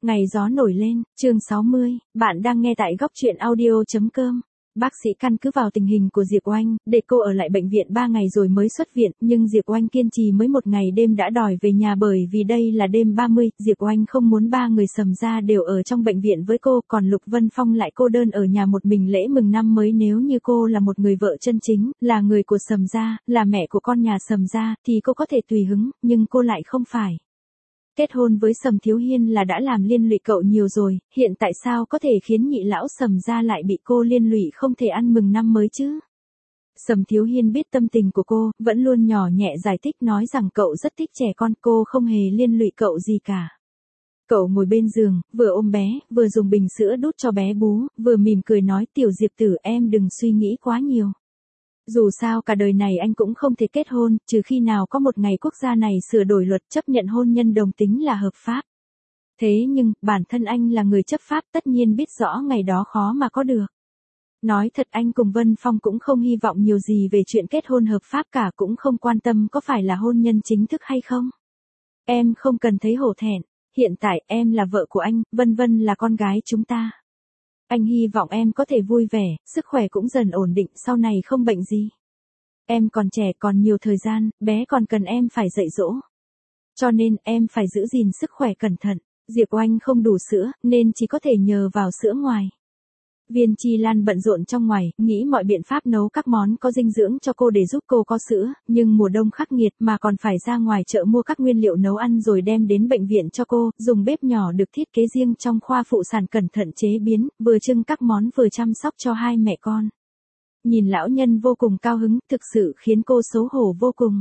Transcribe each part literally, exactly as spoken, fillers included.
Ngày gió nổi lên, chương sáu mươi, bạn đang nghe tại góc truyện audio.com. Bác sĩ căn cứ vào tình hình của Diệp Oanh, để cô ở lại bệnh viện ba ngày rồi mới xuất viện, nhưng Diệp Oanh kiên trì mới một ngày đêm đã đòi về nhà bởi vì đây là đêm ba mươi, Diệp Oanh không muốn ba người Sầm gia đều ở trong bệnh viện với cô, còn Lục Vân Phong lại cô đơn ở nhà một mình lễ mừng năm mới. Nếu như cô là một người vợ chân chính, là người của Sầm gia, là mẹ của con nhà Sầm gia, thì cô có thể tùy hứng, nhưng cô lại không phải. Kết hôn với Sầm Thiếu Hiên là đã làm liên lụy cậu nhiều rồi, hiện tại sao có thể khiến nhị lão Sầm gia lại bị cô liên lụy không thể ăn mừng năm mới chứ? Sầm Thiếu Hiên biết tâm tình của cô, vẫn luôn nhỏ nhẹ giải thích nói rằng cậu rất thích trẻ con, cô không hề liên lụy cậu gì cả. Cậu ngồi bên giường, vừa ôm bé, vừa dùng bình sữa đút cho bé bú, vừa mỉm cười nói Tiểu Diệp tử em đừng suy nghĩ quá nhiều. Dù sao cả đời này anh cũng không thể kết hôn, trừ khi nào có một ngày quốc gia này sửa đổi luật chấp nhận hôn nhân đồng tính là hợp pháp. Thế nhưng, bản thân anh là người chấp pháp tất nhiên biết rõ ngày đó khó mà có được. Nói thật anh cùng Vân Phong cũng không hy vọng nhiều gì về chuyện kết hôn hợp pháp cả, cũng không quan tâm có phải là hôn nhân chính thức hay không. Em không cần thấy hổ thẹn, hiện tại em là vợ của anh, Vân Vân là con gái chúng ta. Anh hy vọng em có thể vui vẻ, sức khỏe cũng dần ổn định, sau này không bệnh gì. Em còn trẻ còn nhiều thời gian, bé còn cần em phải dạy dỗ. Cho nên em phải giữ gìn sức khỏe cẩn thận. Diệp Oanh không đủ sữa, nên chỉ có thể nhờ vào sữa ngoài. Viên Chi Lan bận rộn trong ngoài, nghĩ mọi biện pháp nấu các món có dinh dưỡng cho cô để giúp cô có sữa, nhưng mùa đông khắc nghiệt mà còn phải ra ngoài chợ mua các nguyên liệu nấu ăn rồi đem đến bệnh viện cho cô, dùng bếp nhỏ được thiết kế riêng trong khoa phụ sản cẩn thận chế biến, vừa trưng các món vừa chăm sóc cho hai mẹ con. Nhìn lão nhân vô cùng cao hứng, thực sự khiến cô xấu hổ vô cùng.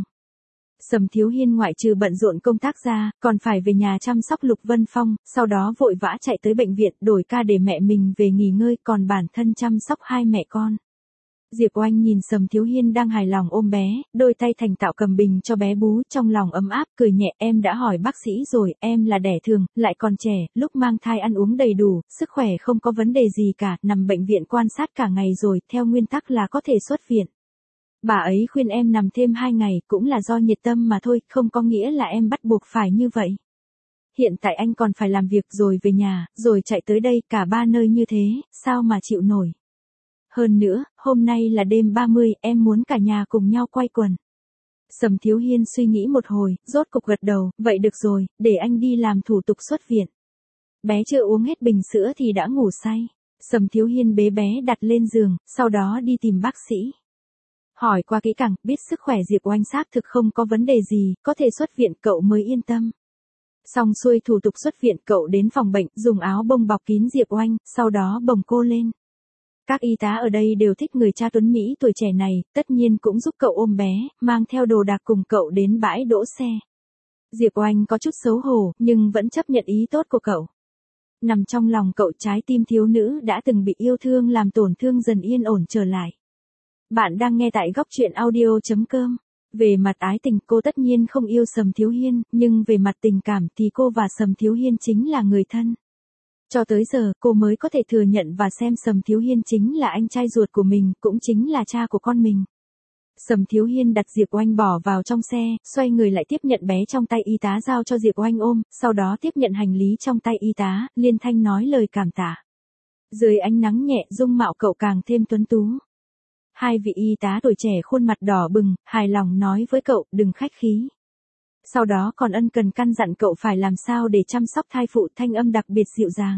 Sầm Thiếu Hiên ngoại trừ bận rộn công tác ra, còn phải về nhà chăm sóc Lục Vân Phong, sau đó vội vã chạy tới bệnh viện đổi ca để mẹ mình về nghỉ ngơi, còn bản thân chăm sóc hai mẹ con. Diệp Oanh nhìn Sầm Thiếu Hiên đang hài lòng ôm bé, đôi tay thành tạo cầm bình cho bé bú, trong lòng ấm áp, cười nhẹ, em đã hỏi bác sĩ rồi, em là đẻ thường, lại còn trẻ, lúc mang thai ăn uống đầy đủ, sức khỏe không có vấn đề gì cả, nằm bệnh viện quan sát cả ngày rồi, theo nguyên tắc là có thể xuất viện. Bà ấy khuyên em nằm thêm hai ngày, cũng là do nhiệt tâm mà thôi, không có nghĩa là em bắt buộc phải như vậy. Hiện tại anh còn phải làm việc rồi về nhà, rồi chạy tới đây, cả ba nơi như thế, sao mà chịu nổi. Hơn nữa, hôm nay là đêm ba mươi, em muốn cả nhà cùng nhau quay quần. Sầm Thiếu Hiên suy nghĩ một hồi, rốt cục gật đầu, vậy được rồi, để anh đi làm thủ tục xuất viện. Bé chưa uống hết bình sữa thì đã ngủ say. Sầm Thiếu Hiên bế bé đặt lên giường, sau đó đi tìm bác sĩ. Hỏi qua kỹ càng, biết sức khỏe Diệp Oanh xác thực không có vấn đề gì, có thể xuất viện, cậu mới yên tâm. Xong xuôi thủ tục xuất viện, cậu đến phòng bệnh, dùng áo bông bọc kín Diệp Oanh, sau đó bồng cô lên. Các y tá ở đây đều thích người cha tuấn Mỹ tuổi trẻ này, tất nhiên cũng giúp cậu ôm bé, mang theo đồ đạc cùng cậu đến bãi đỗ xe. Diệp Oanh có chút xấu hổ, nhưng vẫn chấp nhận ý tốt của cậu. Nằm trong lòng cậu, trái tim thiếu nữ đã từng bị yêu thương làm tổn thương dần yên ổn trở lại. Bạn đang nghe tại góc truyện audio.com. Về mặt ái tình cô tất nhiên không yêu Sầm Thiếu Hiên, nhưng về mặt tình cảm thì cô và Sầm Thiếu Hiên chính là người thân. Cho tới giờ cô mới có thể thừa nhận và xem Sầm Thiếu Hiên chính là anh trai ruột của mình, cũng chính là cha của con mình. Sầm Thiếu Hiên đặt Diệp Oanh bỏ vào trong xe, xoay người lại tiếp nhận bé trong tay y tá giao cho Diệp Oanh ôm, sau đó tiếp nhận hành lý trong tay y tá, liên thanh nói lời cảm tạ. Dưới ánh nắng nhẹ dung mạo cậu càng thêm tuấn tú. Hai vị y tá tuổi trẻ khuôn mặt đỏ bừng, hài lòng nói với cậu, đừng khách khí. Sau đó còn ân cần căn dặn cậu phải làm sao để chăm sóc thai phụ, thanh âm đặc biệt dịu dàng.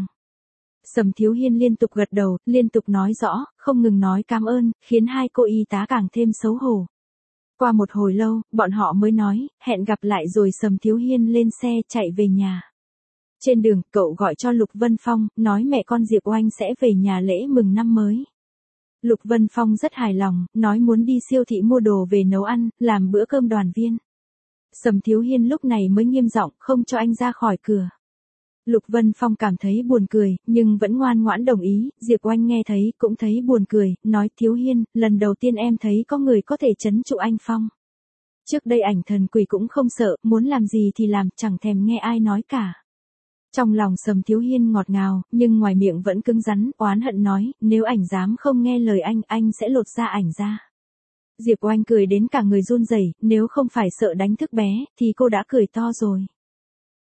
Sầm Thiếu Hiên liên tục gật đầu, liên tục nói rõ, không ngừng nói cảm ơn, khiến hai cô y tá càng thêm xấu hổ. Qua một hồi lâu, bọn họ mới nói, hẹn gặp lại rồi Sầm Thiếu Hiên lên xe chạy về nhà. Trên đường, cậu gọi cho Lục Vân Phong, nói mẹ con Diệp Oanh sẽ về nhà lễ mừng năm mới. Lục Vân Phong rất hài lòng, nói muốn đi siêu thị mua đồ về nấu ăn, làm bữa cơm đoàn viên. Sầm Thiếu Hiên lúc này mới nghiêm giọng, không cho anh ra khỏi cửa. Lục Vân Phong cảm thấy buồn cười, nhưng vẫn ngoan ngoãn đồng ý, Diệp Oanh nghe thấy, cũng thấy buồn cười, nói Thiếu Hiên, lần đầu tiên em thấy có người có thể trấn trụ anh Phong. Trước đây ảnh thần quỷ cũng không sợ, muốn làm gì thì làm, chẳng thèm nghe ai nói cả. Trong lòng Sầm Thiếu Hiên ngọt ngào, nhưng ngoài miệng vẫn cứng rắn, oán hận nói, nếu ảnh dám không nghe lời anh, anh sẽ lột da ảnh ra. Diệp Oanh cười đến cả người run rẩy, nếu không phải sợ đánh thức bé, thì cô đã cười to rồi.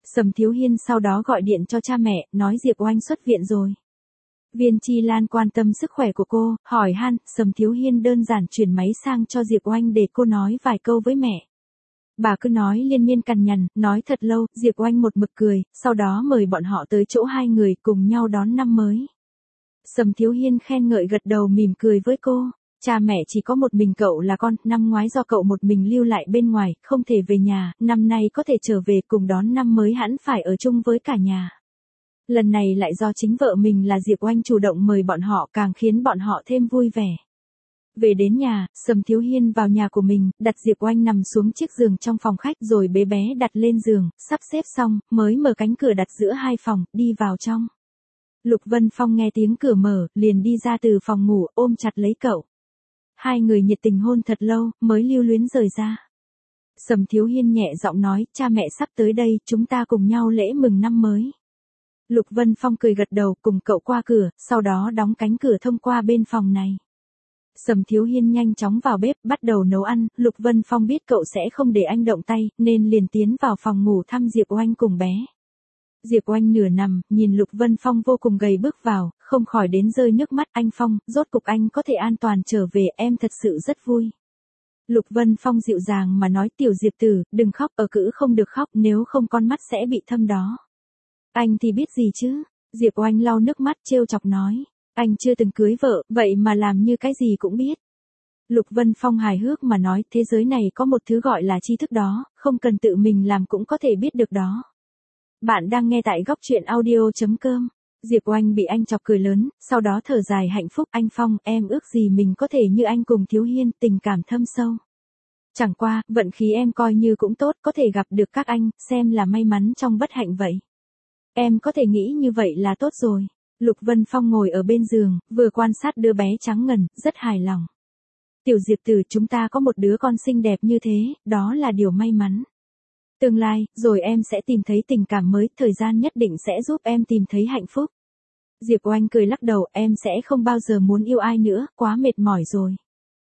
Sầm Thiếu Hiên sau đó gọi điện cho cha mẹ, nói Diệp Oanh xuất viện rồi. Viên Chi Lan quan tâm sức khỏe của cô, hỏi han, Sầm Thiếu Hiên đơn giản chuyển máy sang cho Diệp Oanh để cô nói vài câu với mẹ. Bà cứ nói liên miên cằn nhằn, nói thật lâu, Diệp Oanh một mực cười, sau đó mời bọn họ tới chỗ hai người cùng nhau đón năm mới. Sầm Thiếu Hiên khen ngợi gật đầu mỉm cười với cô. Cha mẹ chỉ có một mình cậu là con, năm ngoái do cậu một mình lưu lại bên ngoài, không thể về nhà, năm nay có thể trở về cùng đón năm mới hẳn phải ở chung với cả nhà. Lần này lại do chính vợ mình là Diệp Oanh chủ động mời bọn họ càng khiến bọn họ thêm vui vẻ. Về đến nhà, Sầm Thiếu Hiên vào nhà của mình, đặt Diệp Oanh nằm xuống chiếc giường trong phòng khách rồi bế bé đặt lên giường, sắp xếp xong, mới mở cánh cửa đặt giữa hai phòng, đi vào trong. Lục Vân Phong nghe tiếng cửa mở, liền đi ra từ phòng ngủ, ôm chặt lấy cậu. Hai người nhiệt tình hôn thật lâu, mới lưu luyến rời ra. Sầm Thiếu Hiên nhẹ giọng nói, cha mẹ sắp tới đây, chúng ta cùng nhau lễ mừng năm mới. Lục Vân Phong cười gật đầu cùng cậu qua cửa, sau đó đóng cánh cửa thông qua bên phòng này. Sầm Thiếu Hiên nhanh chóng vào bếp, bắt đầu nấu ăn, Lục Vân Phong biết cậu sẽ không để anh động tay, nên liền tiến vào phòng ngủ thăm Diệp Oanh cùng bé. Diệp Oanh nửa nằm, nhìn Lục Vân Phong vô cùng gầy bước vào, không khỏi đến rơi nước mắt. Anh Phong, rốt cục anh có thể an toàn trở về, em thật sự rất vui. Lục Vân Phong dịu dàng mà nói, tiểu Diệp tử, đừng khóc, ở cữ không được khóc, nếu không con mắt sẽ bị thâm đó. Anh thì biết gì chứ? Diệp Oanh lau nước mắt trêu chọc nói. Anh chưa từng cưới vợ, vậy mà làm như cái gì cũng biết. Lục Vân Phong hài hước mà nói, thế giới này có một thứ gọi là tri thức đó, không cần tự mình làm cũng có thể biết được đó. Bạn đang nghe tại góc truyện audio chấm com. Diệp Oanh bị anh chọc cười lớn, sau đó thở dài hạnh phúc. Anh Phong, em ước gì mình có thể như anh cùng Thiếu Hiên, tình cảm thâm sâu. Chẳng qua, vận khí em coi như cũng tốt, có thể gặp được các anh, xem là may mắn trong bất hạnh vậy. Em có thể nghĩ như vậy là tốt rồi. Lục Vân Phong ngồi ở bên giường, vừa quan sát đứa bé trắng ngần, rất hài lòng. Tiểu Diệp tử, chúng ta có một đứa con xinh đẹp như thế, đó là điều may mắn. Tương lai, rồi em sẽ tìm thấy tình cảm mới, thời gian nhất định sẽ giúp em tìm thấy hạnh phúc. Diệp Oanh cười lắc đầu, em sẽ không bao giờ muốn yêu ai nữa, quá mệt mỏi rồi.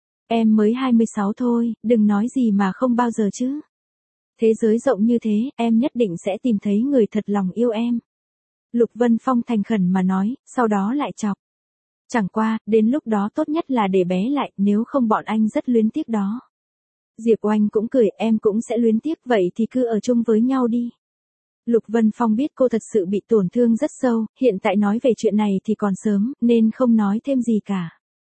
Em mới hai mươi sáu thôi, đừng nói gì mà không bao giờ chứ. Thế giới rộng như thế, em nhất định sẽ tìm thấy người thật lòng yêu em. Lục Vân Phong thành khẩn mà nói, sau đó lại chọc. Chẳng qua, đến lúc đó tốt nhất là để bé lại, nếu không bọn anh rất luyến tiếc đó. Diệp Oanh cũng cười, em cũng sẽ luyến tiếc, vậy thì cứ ở chung với nhau đi. Lục Vân Phong biết cô thật sự bị tổn thương rất sâu, hiện tại nói về chuyện này thì còn sớm, nên không nói thêm gì cả.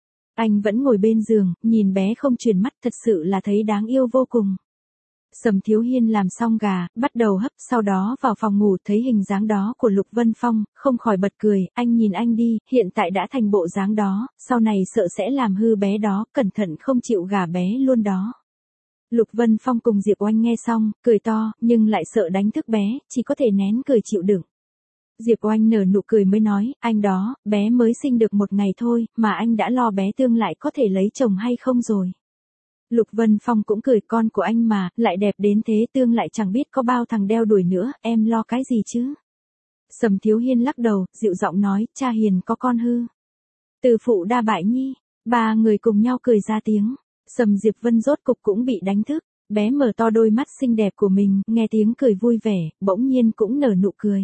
Anh vẫn ngồi bên giường, nhìn bé không chuyển mắt, thật sự là thấy đáng yêu vô cùng. Sầm Thiếu Hiên làm xong gà, bắt đầu hấp, sau đó vào phòng ngủ thấy hình dáng đó của Lục Vân Phong, không khỏi bật cười, anh nhìn anh đi, hiện tại đã thành bộ dáng đó, sau này sợ sẽ làm hư bé đó, cẩn thận không chịu gả bé luôn đó. Lục Vân Phong cùng Diệp Oanh nghe xong, cười to, nhưng lại sợ đánh thức bé, chỉ có thể nén cười chịu đựng. Diệp Oanh nở nụ cười mới nói, anh đó, bé mới sinh được một ngày thôi, mà anh đã lo bé tương lai có thể lấy chồng hay không rồi. Lục Vân Phong cũng cười, con của anh mà, lại đẹp đến thế, tương lại chẳng biết có bao thằng đeo đuổi nữa, em lo cái gì chứ. Sầm Thiếu Hiên lắc đầu, dịu giọng nói, cha hiền có con hư. Từ phụ đa bại nhi, ba người cùng nhau cười ra tiếng. Sầm Diệp Vân rốt cục cũng bị đánh thức, bé mở to đôi mắt xinh đẹp của mình, nghe tiếng cười vui vẻ, bỗng nhiên cũng nở nụ cười.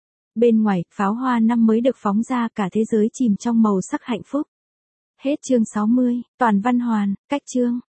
Bên ngoài, pháo hoa năm mới được phóng ra, cả thế giới chìm trong màu sắc hạnh phúc. Hết chương sáu mươi, toàn văn hoàn, cách chương.